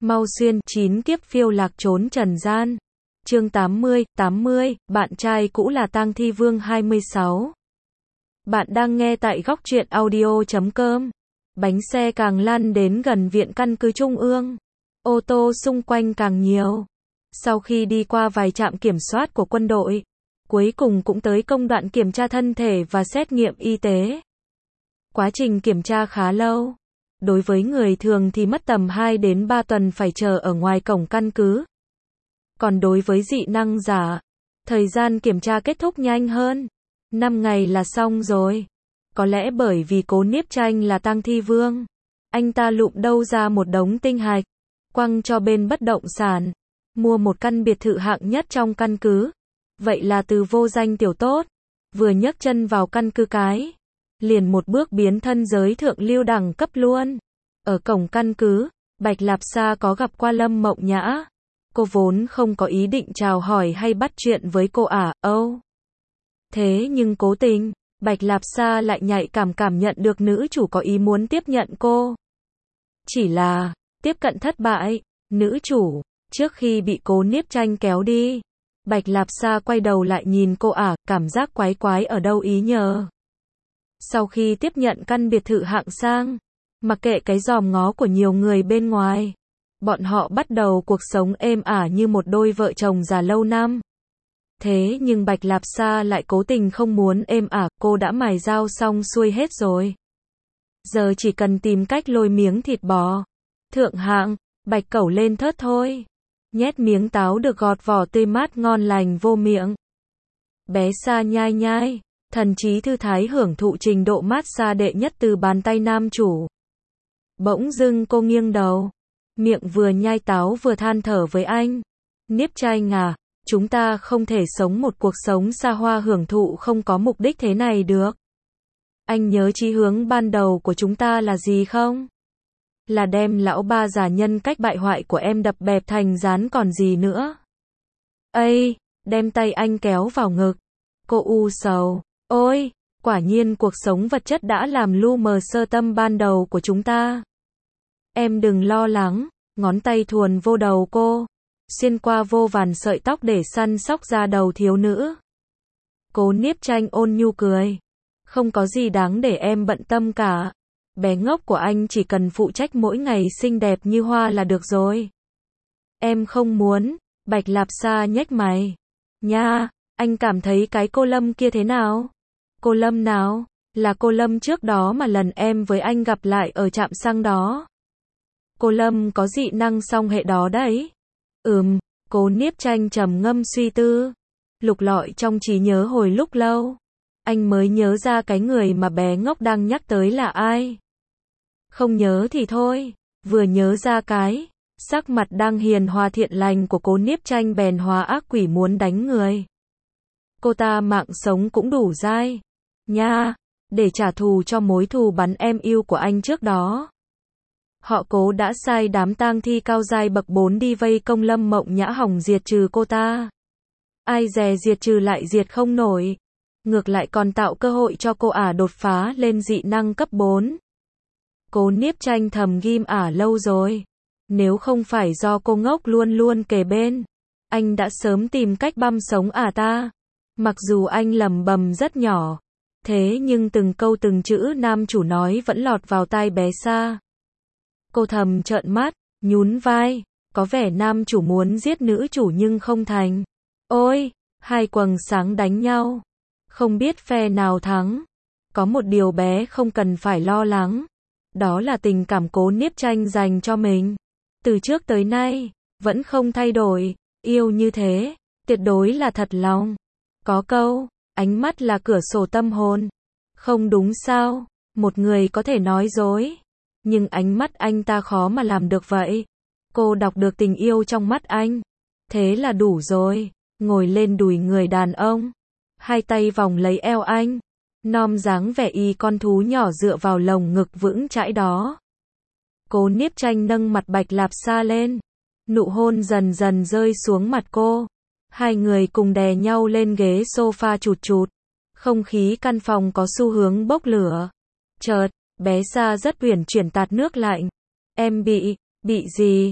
Mau xuyên 9 kiếp phiêu lạc trốn trần gian. Chương 80, bạn trai cũ là Tang Thi Vương 26. Bạn đang nghe tại góc truyện audio.com. Bánh xe càng lăn đến gần viện căn cứ Trung ương. Ô tô xung quanh càng nhiều. Sau khi đi qua vài trạm kiểm soát của quân đội, cuối cùng cũng tới công đoạn kiểm tra thân thể và xét nghiệm y tế. Quá trình kiểm tra khá lâu. Đối với người thường thì mất tầm 2 đến 3 tuần phải chờ ở ngoài cổng căn cứ. Còn đối với dị năng giả, thời gian kiểm tra kết thúc nhanh hơn. 5 ngày là xong rồi. Có lẽ bởi vì Cố Niếp Tranh là Tang Thi Vương. Anh ta lụm đâu ra một đống tinh hạch, quăng cho bên bất động sản, mua một căn biệt thự hạng nhất trong căn cứ. Vậy là từ vô danh tiểu tốt, vừa nhấc chân vào căn cứ cái, liền một bước biến thân giới thượng lưu đẳng cấp luôn. Ở cổng căn cứ, Bạch Lạp Sa có gặp qua Lâm Mộng Nhã. Cô vốn không có ý định chào hỏi hay bắt chuyện với cô Thế nhưng cố tình, Bạch Lạp Sa lại nhạy cảm nhận được nữ chủ có ý muốn tiếp nhận cô. Chỉ là, tiếp cận thất bại, nữ chủ, trước khi bị Cố Niếp Tranh kéo đi, Bạch Lạp Sa quay đầu lại nhìn cô cảm giác quái quái ở đâu ý nhờ. Sau khi tiếp nhận căn biệt thự hạng sang, mặc kệ cái dòm ngó của nhiều người bên ngoài, bọn họ bắt đầu cuộc sống êm ả như một đôi vợ chồng già lâu năm. Thế nhưng Bạch Lạp Sa lại cố tình không muốn êm ả, cô đã mài dao xong xuôi hết rồi. Giờ chỉ cần tìm cách lôi miếng thịt bò thượng hạng, bạch cẩu lên thớt thôi. Nhét miếng táo được gọt vỏ tươi mát ngon lành vô miệng. Bé Sa nhai nhai, thần trí thư thái hưởng thụ trình độ mát xa đệ nhất từ bàn tay nam chủ. Bỗng dưng cô nghiêng đầu, miệng vừa nhai táo vừa than thở với anh. Niếp Tranh chúng ta không thể sống một cuộc sống xa hoa hưởng thụ không có mục đích thế này được. Anh nhớ chí hướng ban đầu của chúng ta là gì không? Là đem lão ba già nhân cách bại hoại của em đập bẹp thành rán còn gì nữa. Đem tay anh kéo vào ngực. Cô u sầu. Ôi, quả nhiên cuộc sống vật chất đã làm lu mờ sơ tâm ban đầu của chúng ta. Em đừng lo lắng, ngón tay thuần vô đầu cô, xuyên qua vô vàn sợi tóc để săn sóc ra đầu thiếu nữ. Cố Niếp Tranh ôn nhu cười. Không có gì đáng để em bận tâm cả. Bé ngốc của anh chỉ cần phụ trách mỗi ngày xinh đẹp như hoa là được rồi. Em không muốn. Bạch Lạp Sa nhếch mày. Nha, anh cảm thấy cái cô Lâm kia thế nào? Cô Lâm nào? Là cô Lâm trước đó mà lần em với anh gặp lại ở trạm xăng đó. Cô Lâm có dị năng song hệ đó đấy. Cố Niếp Tranh trầm ngâm suy tư, lục lọi trong trí nhớ hồi lúc lâu. Anh mới nhớ ra cái người mà bé ngốc đang nhắc tới là ai. Không nhớ thì thôi, vừa nhớ ra cái, sắc mặt đang hiền hòa thiện lành của Cố Niếp Tranh bèn hóa ác quỷ muốn đánh người. Cô ta mạng sống cũng đủ dai, nha, để trả thù cho mối thù bắn em yêu của anh trước đó. Họ Cố đã sai đám tang thi cao giai bậc 4 đi vây công Lâm Mộng Nhã hỏng diệt trừ cô ta. Ai dè diệt trừ lại diệt không nổi, ngược lại còn tạo cơ hội cho cô đột phá lên dị năng cấp 4. Cố Niếp Tranh thầm ghim lâu rồi. Nếu không phải do cô ngốc luôn luôn kề bên, anh đã sớm tìm cách băm sống ta. Mặc dù anh lầm bầm rất nhỏ, thế nhưng từng câu từng chữ nam chủ nói vẫn lọt vào tai bé Sa. Cô thầm trợn mắt, nhún vai, có vẻ nam chủ muốn giết nữ chủ nhưng không thành. Ôi, hai quầng sáng đánh nhau, không biết phe nào thắng. Có một điều bé không cần phải lo lắng, đó là tình cảm Cố Niếp Tranh dành cho mình. Từ trước tới nay, vẫn không thay đổi, yêu như thế, tuyệt đối là thật lòng. Có câu, ánh mắt là cửa sổ tâm hồn. Không đúng sao, một người có thể nói dối, nhưng ánh mắt anh ta khó mà làm được vậy. Cô đọc được tình yêu trong mắt anh, thế là đủ rồi. Ngồi lên đùi người đàn ông, hai tay vòng lấy eo anh, nom dáng vẻ y con thú nhỏ dựa vào lồng ngực vững chãi đó. Cố Niếp Tranh nâng mặt Bạch Lạp Sa lên, nụ hôn dần dần rơi xuống mặt cô. Hai người cùng đè nhau lên ghế sofa chụt chụt. Không khí căn phòng có xu hướng bốc lửa. Chợt, bé Sa rất uyển chuyển tạt nước lạnh. Em bị gì?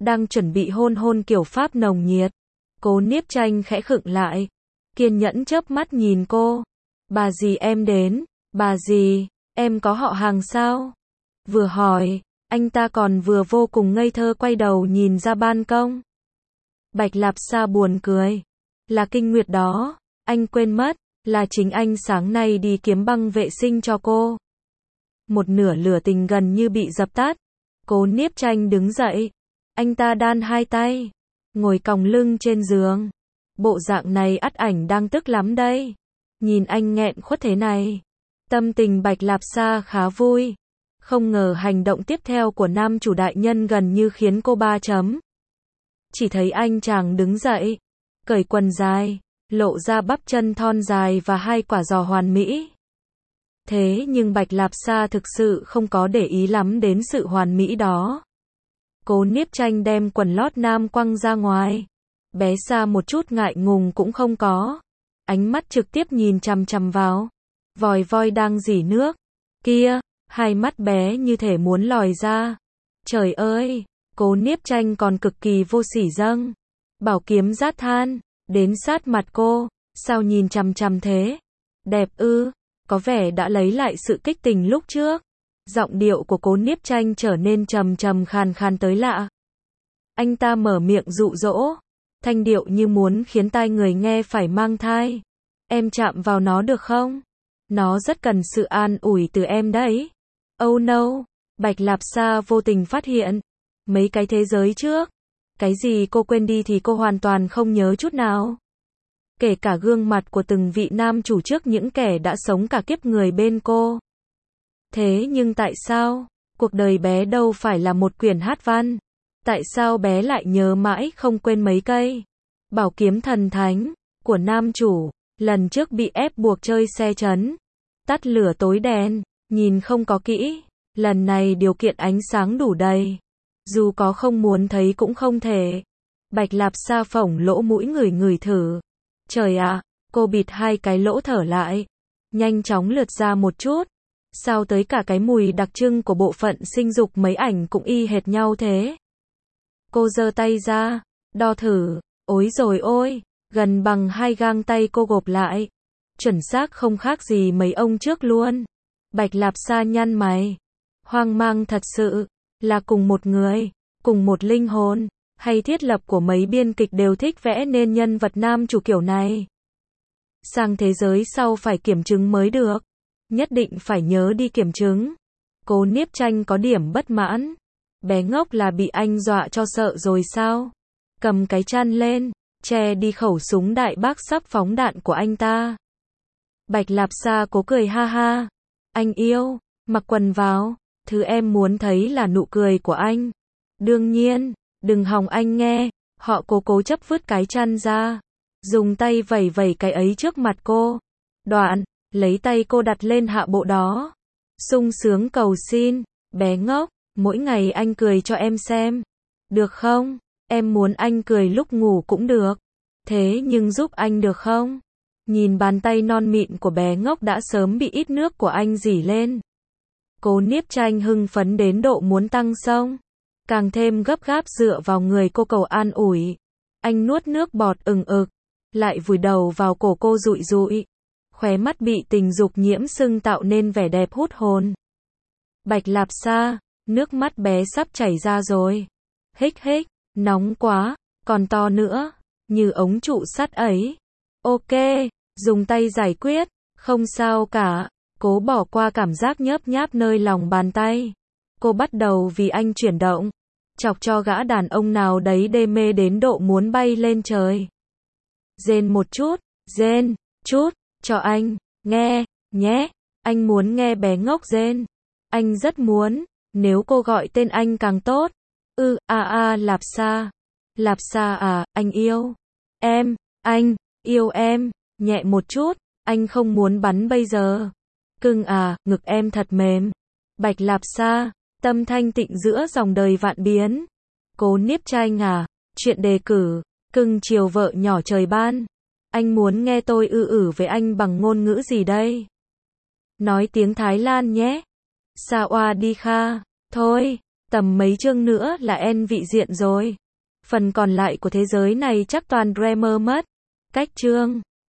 đang chuẩn bị hôn hôn kiểu Pháp nồng nhiệt. Cố Niếp Tranh khẽ khựng lại, kiên nhẫn chớp mắt nhìn cô. Bà dì em đến, bà dì, em có họ hàng sao? Vừa hỏi, anh ta còn vừa vô cùng ngây thơ quay đầu nhìn ra ban công. Bạch Lạp Sa buồn cười. Là Kinh Nguyệt đó, anh quên mất, là chính anh sáng nay đi kiếm băng vệ sinh cho cô. Một nửa lửa tình gần như bị dập tắt. Cố Niếp Tranh đứng dậy. Anh ta đan hai tay, ngồi còng lưng trên giường. Bộ dạng này ắt ảnh đang tức lắm đây. Nhìn anh nghẹn khuất thế này, tâm tình Bạch Lạp Sa khá vui. Không ngờ hành động tiếp theo của nam chủ đại nhân gần như khiến cô 3 chấm. Chỉ thấy anh chàng đứng dậy, cởi quần dài, lộ ra bắp chân thon dài và hai quả giò hoàn mỹ. Thế nhưng Bạch Lạp Sa thực sự không có để ý lắm đến sự hoàn mỹ đó. Cố Niếp Tranh đem quần lót nam quăng ra ngoài. Bé Sa một chút ngại ngùng cũng không có. Ánh mắt trực tiếp nhìn chằm chằm vào vòi voi đang rỉ nước. Kia, hai mắt bé như thể muốn lòi ra. Trời ơi, Cố Niếp Tranh còn cực kỳ vô sỉ dâng. Bảo kiếm rát than, đến sát mặt cô, sao nhìn chằm chằm thế? Đẹp ư? Có vẻ đã lấy lại sự kích tình lúc trước. Giọng điệu của Cố Niếp Tranh trở nên trầm trầm khàn khàn tới lạ. Anh ta mở miệng dụ dỗ, thanh điệu như muốn khiến tai người nghe phải mang thai. Em chạm vào nó được không? Nó rất cần sự an ủi từ em đấy. Oh no, Bạch Lạp Sa vô tình phát hiện. Mấy cái thế giới trước, cái gì cô quên đi thì cô hoàn toàn không nhớ chút nào. Kể cả gương mặt của từng vị nam chủ trước những kẻ đã sống cả kiếp người bên cô. Thế nhưng tại sao, cuộc đời bé đâu phải là một quyển hát văn? Tại sao bé lại nhớ mãi không quên mấy cây bảo kiếm thần thánh của nam chủ, lần trước bị ép buộc chơi xe trấn, tắt lửa tối đen, nhìn không có kỹ, lần này điều kiện ánh sáng đủ đầy, dù có không muốn thấy cũng không thể. Bạch Lạp Sa phỏng lỗ mũi ngửi thử. Trời ạ, cô bịt hai cái lỗ thở lại, nhanh chóng lượt ra một chút. Sao tới cả cái mùi đặc trưng của bộ phận sinh dục mấy ảnh cũng y hệt nhau thế? Cô giơ tay ra, đo thử, ối rồi ôi, gần bằng 2 gang tay cô gộp lại. Chuẩn xác không khác gì mấy ông trước luôn. Bạch Lạp Sa nhăn mày. Hoang mang thật sự, là cùng một người, cùng một linh hồn, hay thiết lập của mấy biên kịch đều thích vẽ nên nhân vật nam chủ kiểu này. Sang thế giới sau phải kiểm chứng mới được. Nhất định phải nhớ đi kiểm chứng. Cố Niếp Tranh có điểm bất mãn. Bé ngốc là bị anh dọa cho sợ rồi sao? Cầm cái chăn lên, che đi khẩu súng đại bác sắp phóng đạn của anh ta. Bạch Lạp Sa cố cười ha ha. Anh yêu, mặc quần vào, thứ em muốn thấy là nụ cười của anh. Đương nhiên, đừng hòng anh nghe. Họ cố chấp vứt cái chăn ra, dùng tay vẩy vẩy cái ấy trước mặt cô. Đoạn, lấy tay cô đặt lên hạ bộ đó. Sung sướng cầu xin, bé ngốc, mỗi ngày anh cười cho em xem. Được không? Em muốn anh cười lúc ngủ cũng được. Thế nhưng giúp anh được không? Nhìn bàn tay non mịn của bé ngốc đã sớm bị ít nước của anh rỉ lên. Cố Niếp Tranh hưng phấn đến độ muốn tăng xông. Càng thêm gấp gáp dựa vào người cô cầu an ủi. Anh nuốt nước bọt ừng ực, lại vùi đầu vào cổ cô dụi dụi. Khóe mắt bị tình dục nhiễm sưng tạo nên vẻ đẹp hút hồn. Bạch Lạp Sa, nước mắt bé sắp chảy ra rồi. Hích hích, nóng quá, còn to nữa, như ống trụ sắt ấy. Ok, dùng tay giải quyết, không sao cả. Cố bỏ qua cảm giác nhớp nháp nơi lòng bàn tay. Cô bắt đầu vì anh chuyển động, chọc cho gã đàn ông nào đấy đê mê đến độ muốn bay lên trời. Rên một chút, rên, chút. Cho anh, nghe, nhé, anh muốn nghe bé ngốc rên. Anh rất muốn, nếu cô gọi tên anh càng tốt. Lạp Sa. Lạp Sa à, anh yêu. Em, anh, yêu em, nhẹ một chút, anh không muốn bắn bây giờ. Cưng à, ngực em thật mềm. Bạch Lạp Sa, tâm thanh tịnh giữa dòng đời vạn biến. Cố Niếp Tranh à, chuyện đề cử, cưng chiều vợ nhỏ trời ban. Anh muốn nghe tôi với anh bằng ngôn ngữ gì đây? Nói tiếng Thái Lan nhé. Sawadee kha. Thôi, Tầm mấy chương nữa là end vị diện rồi. Phần còn lại của thế giới này chắc toàn Dreamer mất. Cách chương